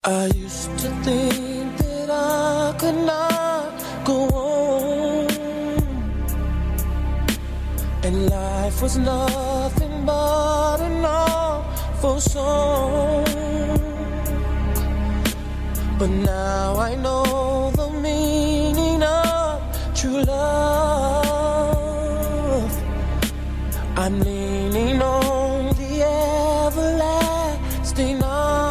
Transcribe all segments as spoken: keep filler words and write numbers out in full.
I used to think that I could not go on, and life was nothing but an awful song. But now I know the meaning of true love. I'm leaning on the everlasting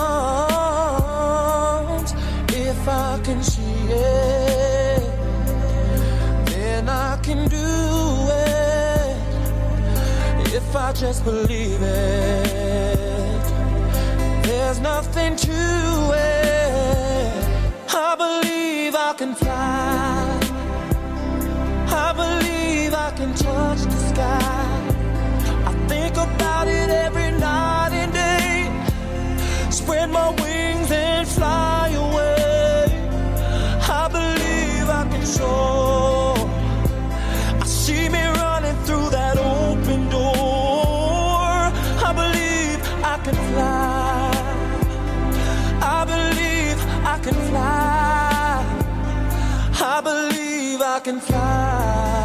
arms. If I can see it, then I can do it. If I just believe it, there's nothing to it. I believe I can fly. I believe I can touch the sky. I think about it every night and day. Spread my wings and fly away. I believe I can soar. I see me running through that open door. I believe I can fly. I believe I can fly. I believe I can fly.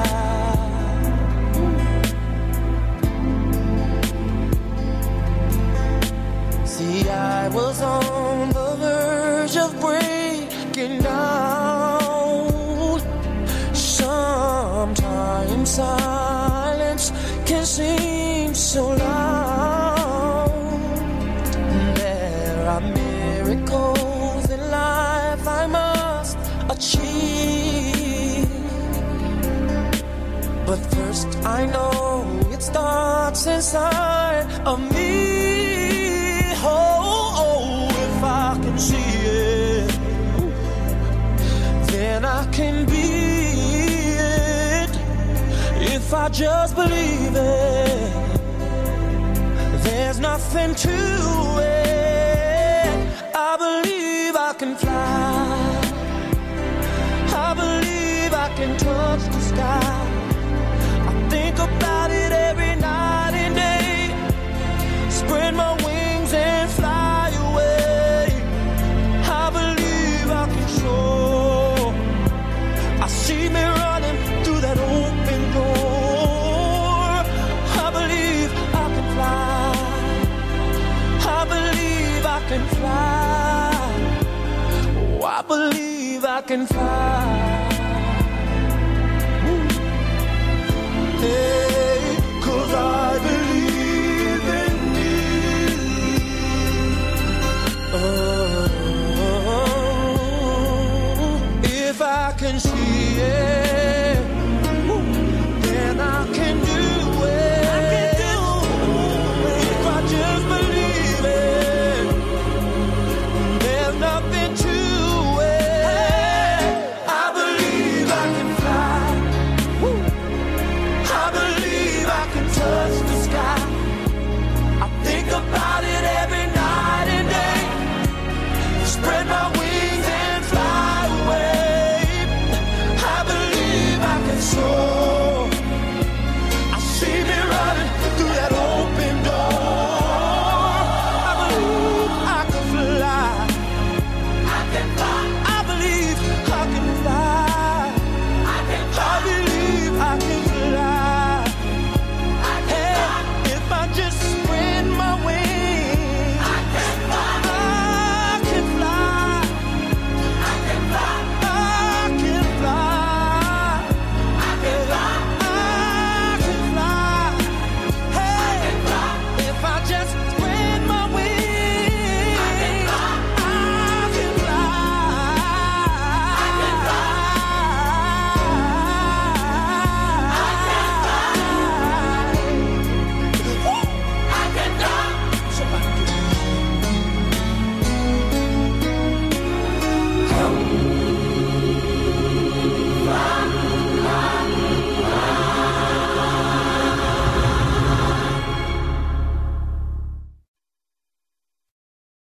See, I was on the verge of breaking down. Sometimes silence can seem so loud. There are miracles in life I must achieve. But first I know it starts inside of me. Oh, oh, if I can see it, then I can be it. If I just believe it, there's nothing to it. I believe I can fly. I believe I can touch the sky. I think about it every night and day. Spread my wings and fly away. I believe I can soar. I see me running through that open door. I believe I can fly. I believe I can fly. Oh, I believe I can fly.